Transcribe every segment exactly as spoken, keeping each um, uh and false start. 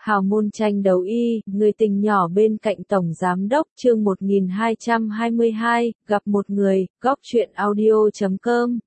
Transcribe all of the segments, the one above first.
Hào môn tranh đấu y, người tình nhỏ bên cạnh Tổng Giám đốc chương một nghìn hai trăm hai mươi hai, gặp một người, góc truyện audio chấm com.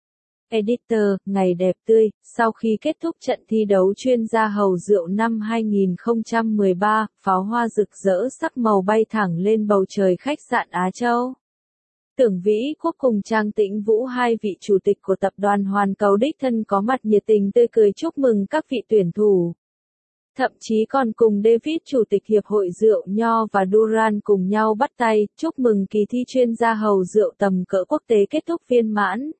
Editor, ngày đẹp tươi, sau khi kết thúc trận thi đấu chuyên gia hầu rượu năm hai nghìn không trăm mười ba, pháo hoa rực rỡ sắc màu bay thẳng lên bầu trời khách sạn Á Châu. Tưởng Vĩ Quốc cùng Trang Tĩnh Vũ, hai vị chủ tịch của tập đoàn Hoàn Cầu đích thân có mặt nhiệt tình tươi cười chúc mừng các vị tuyển thủ. Thậm chí còn cùng David Chủ tịch Hiệp hội Rượu Nho và Duran cùng nhau bắt tay, chúc mừng kỳ thi chuyên gia hầu rượu tầm cỡ quốc tế kết thúc viên mãn.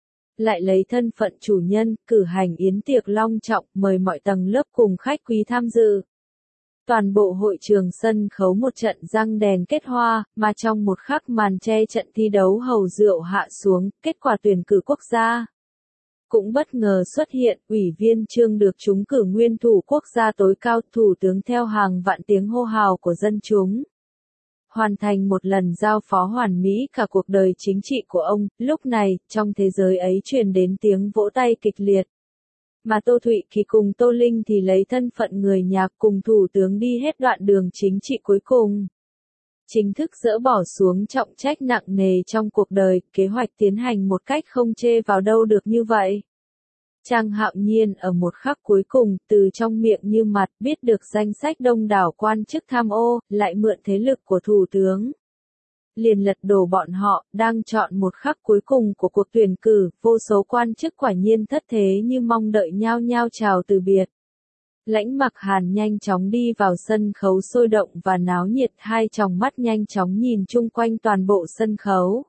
Lại lấy thân phận chủ nhân, cử hành yến tiệc long trọng, mời mọi tầng lớp cùng khách quý tham dự. Toàn bộ hội trường sân khấu một trận răng đèn kết hoa, mà trong một khắc màn che trận thi đấu hầu rượu hạ xuống, kết quả tuyển cử quốc gia cũng bất ngờ xuất hiện. Ủy viên Trương được trúng cử nguyên thủ quốc gia tối cao, thủ tướng theo hàng vạn tiếng hô hào của dân chúng. Hoàn thành một lần giao phó hoàn mỹ cả cuộc đời chính trị của ông, lúc này, trong thế giới ấy truyền đến tiếng vỗ tay kịch liệt. Mà Tô Thụy Kỳ cùng Tô Linh thì lấy thân phận người nhà cùng thủ tướng đi hết đoạn đường chính trị cuối cùng. Chính thức dỡ bỏ xuống trọng trách nặng nề trong cuộc đời, kế hoạch tiến hành một cách không chê vào đâu được như vậy. Trang Hạo Nhiên ở một khắc cuối cùng, từ trong miệng như mặt, biết được danh sách đông đảo quan chức tham ô, lại mượn thế lực của thủ tướng. Liền lật đổ bọn họ, đang chọn một khắc cuối cùng của cuộc tuyển cử, vô số quan chức quả nhiên thất thế như mong đợi nhao nhao chào từ biệt. Lãnh Mặc Hàn nhanh chóng đi vào sân khấu sôi động và náo nhiệt, hai tròng mắt nhanh chóng nhìn chung quanh toàn bộ sân khấu.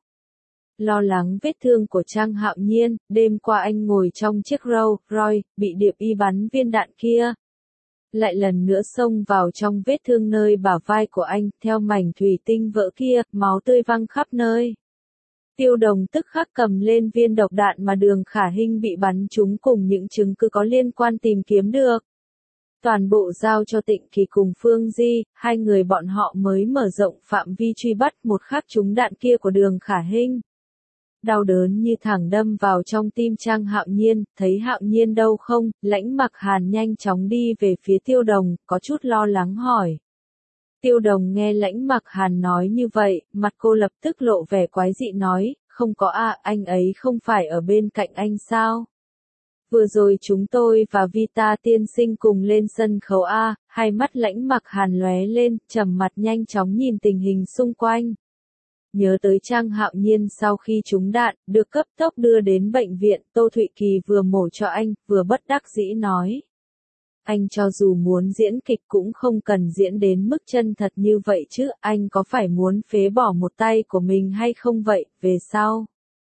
Lo lắng vết thương của Trang Hạo Nhiên, đêm qua anh ngồi trong chiếc Rolls Royce, bị điệp y bắn viên đạn kia. Lại lần nữa xông vào trong vết thương nơi bả vai của anh, theo mảnh thủy tinh vỡ kia, máu tươi văng khắp nơi. Tiêu Đồng tức khắc cầm lên viên độc đạn mà Đường Khả Hinh bị bắn trúng cùng những chứng cứ có liên quan tìm kiếm được. Toàn bộ giao cho Tịnh Kỳ cùng Phương Di, hai người bọn họ mới mở rộng phạm vi truy bắt một khắc trúng đạn kia của Đường Khả Hinh. Đau đớn như thẳng đâm vào trong tim Trang Hạo Nhiên, thấy Hạo Nhiên đâu không, Lãnh Mặc Hàn nhanh chóng đi về phía Tiêu Đồng, có chút lo lắng hỏi. Tiêu Đồng nghe Lãnh Mặc Hàn nói như vậy, mặt cô lập tức lộ vẻ quái dị nói, không có à, anh ấy không phải ở bên cạnh anh sao? Vừa rồi chúng tôi và Vita tiên sinh cùng lên sân khấu A, hai mắt Lãnh Mặc Hàn lóe lên, trầm mặt nhanh chóng nhìn tình hình xung quanh. Nhớ tới Trang Hạo Nhiên sau khi trúng đạn, được cấp tốc đưa đến bệnh viện, Tô Thụy Kỳ vừa mổ cho anh, vừa bất đắc dĩ nói. Anh cho dù muốn diễn kịch cũng không cần diễn đến mức chân thật như vậy chứ, anh có phải muốn phế bỏ một tay của mình hay không vậy, về sau?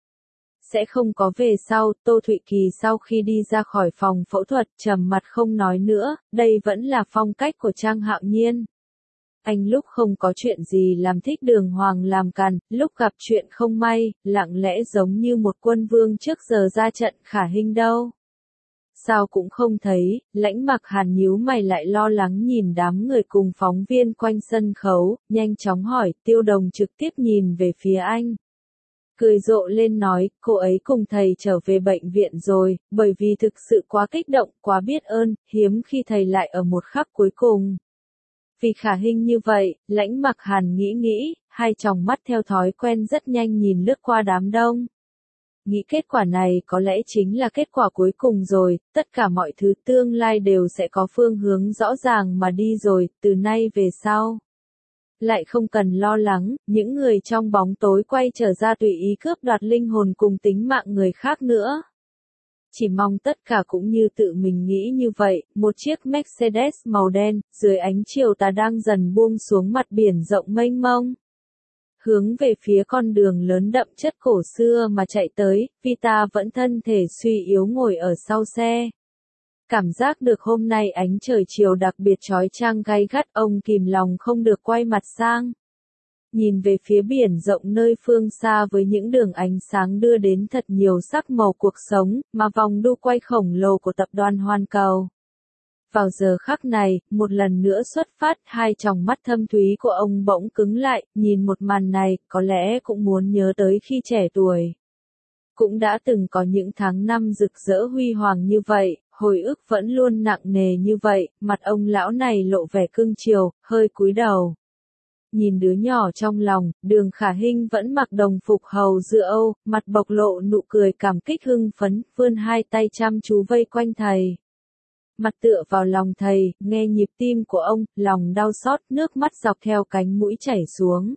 Sẽ không có về sau. Tô Thụy Kỳ sau khi đi ra khỏi phòng phẫu thuật trầm mặt không nói nữa, đây vẫn là phong cách của Trang Hạo Nhiên. Anh lúc không có chuyện gì làm thích đường hoàng làm càn, lúc gặp chuyện không may, lặng lẽ giống như một quân vương trước giờ ra trận Khả Hinh đâu. Sao cũng không thấy. Lãnh Mặc Hàn nhíu mày lại lo lắng nhìn đám người cùng phóng viên quanh sân khấu, nhanh chóng hỏi. Tiêu Đồng trực tiếp nhìn về phía anh. Cười rộ lên nói, cô ấy cùng thầy trở về bệnh viện rồi, bởi vì thực sự quá kích động, quá biết ơn, hiếm khi thầy lại ở một khắc cuối cùng. Vì Khả Hinh như vậy, Lãnh Mặc Hàn nghĩ nghĩ, hai tròng mắt theo thói quen rất nhanh nhìn lướt qua đám đông. Nghĩ kết quả này có lẽ chính là kết quả cuối cùng rồi, tất cả mọi thứ tương lai đều sẽ có phương hướng rõ ràng mà đi rồi, từ nay về sau. Lại không cần lo lắng, những người trong bóng tối quay trở ra tùy ý cướp đoạt linh hồn cùng tính mạng người khác nữa. Chỉ mong tất cả cũng như tự mình nghĩ như vậy, một chiếc Mercedes màu đen, dưới ánh chiều tà đang dần buông xuống mặt biển rộng mênh mông. Hướng về phía con đường lớn đậm chất cổ xưa mà chạy tới, Vita vẫn thân thể suy yếu ngồi ở sau xe. Cảm giác được hôm nay ánh trời chiều đặc biệt chói chang gay gắt, ông kìm lòng không được quay mặt sang. Nhìn về phía biển rộng nơi phương xa với những đường ánh sáng đưa đến thật nhiều sắc màu cuộc sống, mà vòng đu quay khổng lồ của tập đoàn Hoàn Cầu. Vào giờ khắc này, một lần nữa xuất phát, hai tròng mắt thâm thúy của ông bỗng cứng lại, nhìn một màn này, có lẽ cũng muốn nhớ tới khi trẻ tuổi. Cũng đã từng có những tháng năm rực rỡ huy hoàng như vậy, hồi ức vẫn luôn nặng nề như vậy, mặt ông lão này lộ vẻ cưng chiều, hơi cúi đầu. Nhìn đứa nhỏ trong lòng, Đường Khả Hinh vẫn mặc đồng phục hầu dựa Âu, mặt bộc lộ nụ cười cảm kích hưng phấn, vươn hai tay chăm chú vây quanh thầy. Mặt tựa vào lòng thầy, nghe nhịp tim của ông, lòng đau xót, nước mắt dọc theo cánh mũi chảy xuống.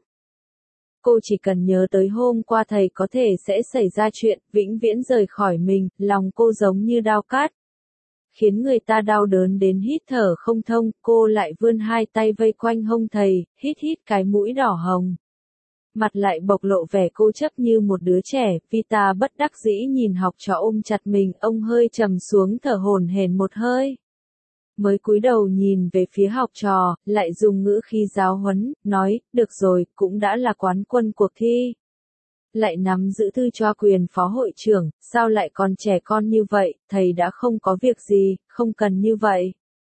Cô chỉ cần nhớ tới hôm qua thầy có thể sẽ xảy ra chuyện, vĩnh viễn rời khỏi mình, lòng cô giống như dao cát. Khiến người ta đau đớn đến hít thở không thông, cô lại vươn hai tay vây quanh hông thầy, hít hít cái mũi đỏ hồng. Mặt lại bộc lộ vẻ cô chấp như một đứa trẻ, Vita bất đắc dĩ nhìn học trò ôm chặt mình, ông hơi trầm xuống thở hổn hển một hơi. Mới cúi đầu nhìn về phía học trò, lại dùng ngữ khí giáo huấn, nói, được rồi, cũng đã là quán quân cuộc thi. Lại nắm giữ thư cho quyền phó hội trưởng, sao lại còn trẻ con như vậy, thầy đã không có việc gì, không cần như vậy.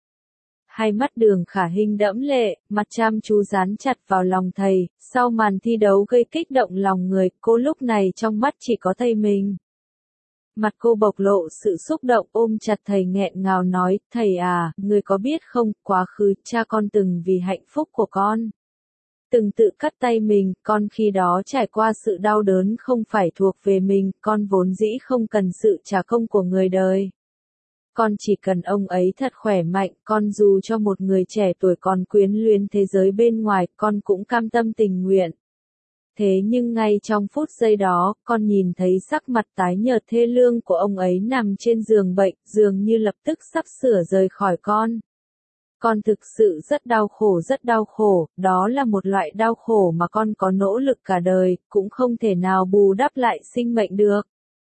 Hai mắt Đường Khả Hinh đẫm lệ, mặt chăm chú dán chặt vào lòng thầy, sau màn thi đấu gây kích động lòng người, cô lúc này trong mắt chỉ có thầy mình. Mặt cô bộc lộ sự xúc động ôm chặt thầy nghẹn ngào nói, thầy à, người có biết không, quá khứ, cha con từng vì hạnh phúc của con. Từng tự cắt tay mình, con khi đó trải qua sự đau đớn không phải thuộc về mình, con vốn dĩ không cần sự trả công của người đời. Con chỉ cần ông ấy thật khỏe mạnh, con dù cho một người trẻ tuổi còn quyến luyến thế giới bên ngoài, con cũng cam tâm tình nguyện. Thế nhưng ngay trong phút giây đó, con nhìn thấy sắc mặt tái nhợt thê lương của ông ấy nằm trên giường bệnh, dường như lập tức sắp sửa rời khỏi con. Con thực sự rất đau khổ rất đau khổ, đó là một loại đau khổ mà con có nỗ lực cả đời, cũng không thể nào bù đắp lại sinh mệnh được.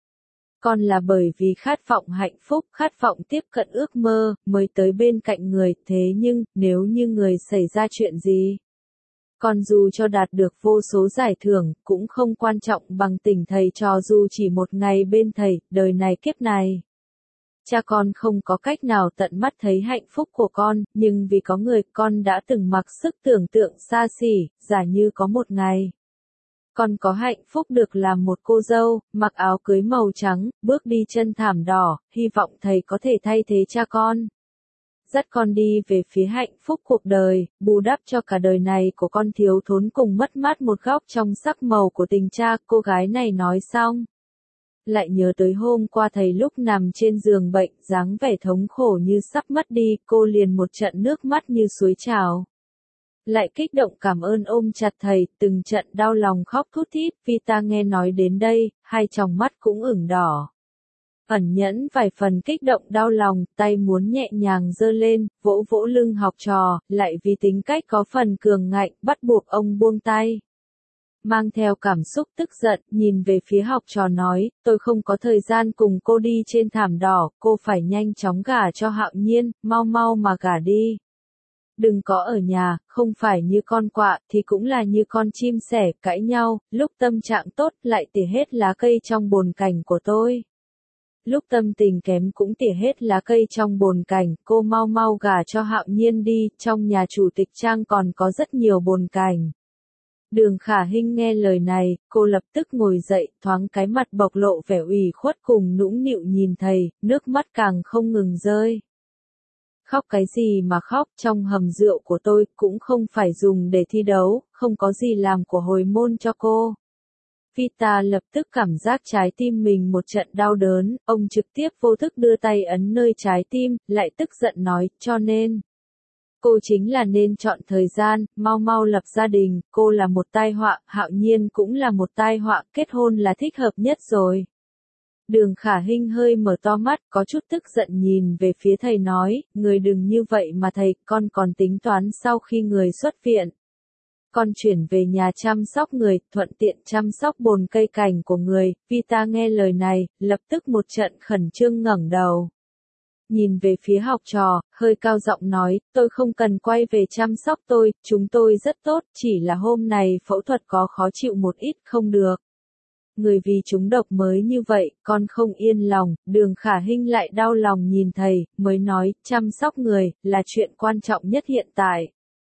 Con là bởi vì khát vọng hạnh phúc, khát vọng tiếp cận ước mơ, mới tới bên cạnh người, thế nhưng, nếu như người xảy ra chuyện gì? Con dù cho đạt được vô số giải thưởng, cũng không quan trọng bằng tình thầy trò dù chỉ một ngày bên thầy, đời này kiếp này. Cha con không có cách nào tận mắt thấy hạnh phúc của con, nhưng vì có người con đã từng mặc sức tưởng tượng xa xỉ, giả như có một ngày. Con có hạnh phúc được làm một cô dâu, mặc áo cưới màu trắng, bước đi chân thảm đỏ, hy vọng thầy có thể thay thế cha con. Dắt con đi về phía hạnh phúc cuộc đời, bù đắp cho cả đời này của con thiếu thốn cùng mất mát một góc trong sắc màu của tình cha, cô gái này nói xong. Lại nhớ tới hôm qua thầy lúc nằm trên giường bệnh, dáng vẻ thống khổ như sắp mất đi, cô liền một trận nước mắt như suối trào. Lại kích động cảm ơn ôm chặt thầy, từng trận đau lòng khóc thút thít, Vita nghe nói đến đây, hai tròng mắt cũng ửng đỏ. Ẩn nhẫn vài phần kích động đau lòng, tay muốn nhẹ nhàng giơ lên, vỗ vỗ lưng học trò, lại vì tính cách có phần cường ngạnh, bắt buộc ông buông tay. Mang theo cảm xúc tức giận, nhìn về phía học trò nói, tôi không có thời gian cùng cô đi trên thảm đỏ, cô phải nhanh chóng gả cho Hạo Nhiên, mau mau mà gả đi. Đừng có ở nhà, không phải như con quạ, thì cũng là như con chim sẻ, cãi nhau, lúc tâm trạng tốt lại tỉa hết lá cây trong bồn cảnh của tôi. Lúc tâm tình kém cũng tỉa hết lá cây trong bồn cảnh, cô mau mau gả cho Hạo Nhiên đi, trong nhà chủ tịch trang còn có rất nhiều bồn cảnh. Đường Khả Hinh nghe lời này, cô lập tức ngồi dậy, thoáng cái mặt bộc lộ vẻ ủy khuất cùng nũng nịu nhìn thầy, nước mắt càng không ngừng rơi. Khóc cái gì mà khóc, trong hầm rượu của tôi cũng không phải dùng để thi đấu, không có gì làm của hồi môn cho cô. Vita lập tức cảm giác trái tim mình một trận đau đớn, ông trực tiếp vô thức đưa tay ấn nơi trái tim, lại tức giận nói, cho nên. Cô chính là nên chọn thời gian, mau mau lập gia đình, cô là một tai họa, Hạo Nhiên cũng là một tai họa, kết hôn là thích hợp nhất rồi. Đường Khả Hinh hơi mở to mắt, có chút tức giận nhìn về phía thầy nói, người đừng như vậy mà thầy, con còn tính toán sau khi người xuất viện. Con chuyển về nhà chăm sóc người, thuận tiện chăm sóc bồn cây cảnh của người, Vita nghe lời này, lập tức một trận khẩn trương ngẩng đầu. Nhìn về phía học trò, hơi cao giọng nói, tôi không cần quay về chăm sóc tôi, chúng tôi rất tốt, chỉ là hôm này phẫu thuật có khó chịu một ít, không được. Người vì chúng độc mới như vậy, con không yên lòng, Đường Khả Hinh lại đau lòng nhìn thầy, mới nói, chăm sóc người, là chuyện quan trọng nhất hiện tại.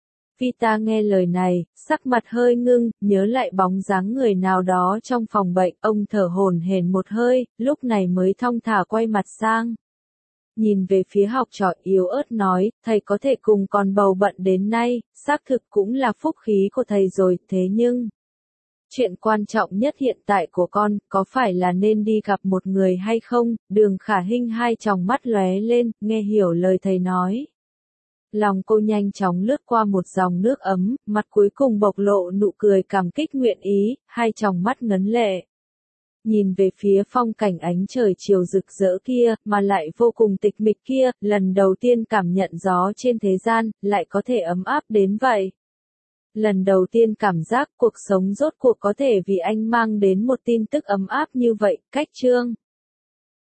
Vita nghe lời này, sắc mặt hơi ngưng, nhớ lại bóng dáng người nào đó trong phòng bệnh, ông thở hổn hển một hơi, lúc này mới thong thả quay mặt sang. Nhìn về phía học trò yếu ớt nói, thầy có thể cùng con bầu bận đến nay, xác thực cũng là phúc khí của thầy rồi, thế nhưng... Chuyện quan trọng nhất hiện tại của con, có phải là nên đi gặp một người hay không? Đường Khả Hinh hai tròng mắt lóe lên, nghe hiểu lời thầy nói. Lòng cô nhanh chóng lướt qua một dòng nước ấm, mặt cuối cùng bộc lộ nụ cười cảm kích nguyện ý, hai tròng mắt ngấn lệ. Nhìn về phía phong cảnh ánh trời chiều rực rỡ kia, mà lại vô cùng tịch mịch kia, lần đầu tiên cảm nhận gió trên thế gian, lại có thể ấm áp đến vậy. Lần đầu tiên cảm giác cuộc sống rốt cuộc có thể vì anh mang đến một tin tức ấm áp như vậy, cách chương.